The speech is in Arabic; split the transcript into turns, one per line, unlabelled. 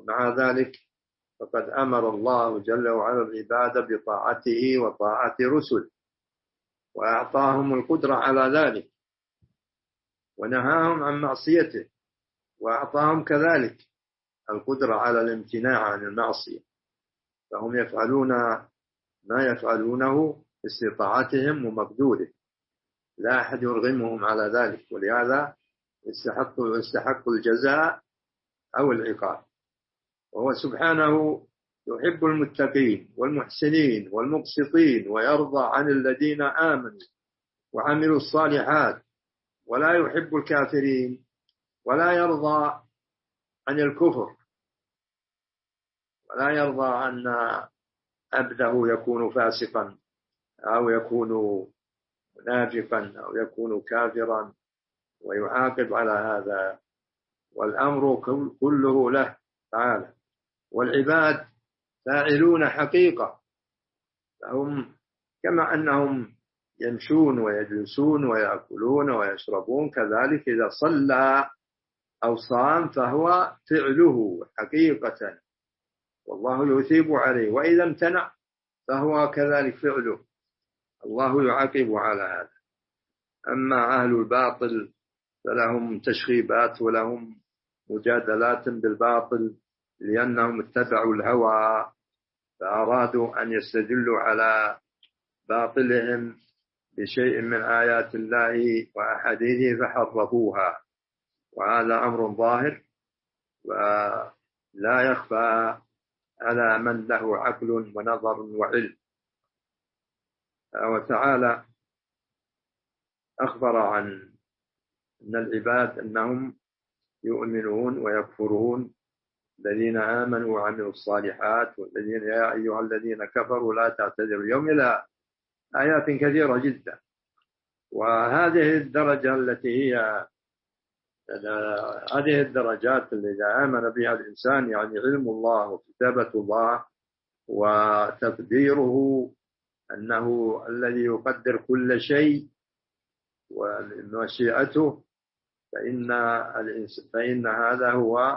مع ذلك فقد أمر الله جل وعلا العباد بطاعته وطاعة رسله، وأعطاهم القدرة على ذلك، ونهاهم عن معصيته، وأعطاهم كذلك القدرة على الامتناع عن المعصية، فهم يفعلون ما يفعلونه باستطاعتهم ومقدوره، لا أحد يرغمهم على ذلك، ولهذا يستحق الجزاء أو العقاب. وهو سبحانه يحب المتقين والمحسنين والمقسطين، ويرضى عن الذين آمنوا وعملوا الصالحات، ولا يحب الكافرين، ولا يرضى عن الكفر، ولا يرضى أن عبده يكون فاسقا أو يكون منافقا أو يكون كافرا ويعاقب على هذا، والأمر كله له تعالى. والعباد فاعلون حقيقة، فهم كما أنهم يمشون ويجلسون ويأكلون ويشربون، كذلك إذا صلى أو صام فهو فعله حقيقة، والله يثيب عليه، وإذا امتنع فهو كذلك فعله، الله يعاقب على هذا. أما أهل الباطل فلهم تشغيبات ولهم مجادلات بالباطل، لأنهم اتبعوا الهوى فأرادوا أن يستدلوا على باطلهم بشيء من آيات الله وأحاديثه فحرفوها، وهذا أمر ظاهر ولا يخفى على من له عقل ونظر وعلم. وتعالى أخبر عن أن العباد أنهم يؤمنون ويكفرون، الذين آمنوا وعملوا الصالحات، والذين يا أيها الذين كفروا لا تعتذروا اليوم، إلى آيات كثيرة جدا. وهذه الدرجة التي هي هذه الدرجات التي إذا آمن بها الإنسان، يعني علم الله وكتابة الله وتقديره أنه الذي يقدر كل شيء ومشيئته، فإن هذا هو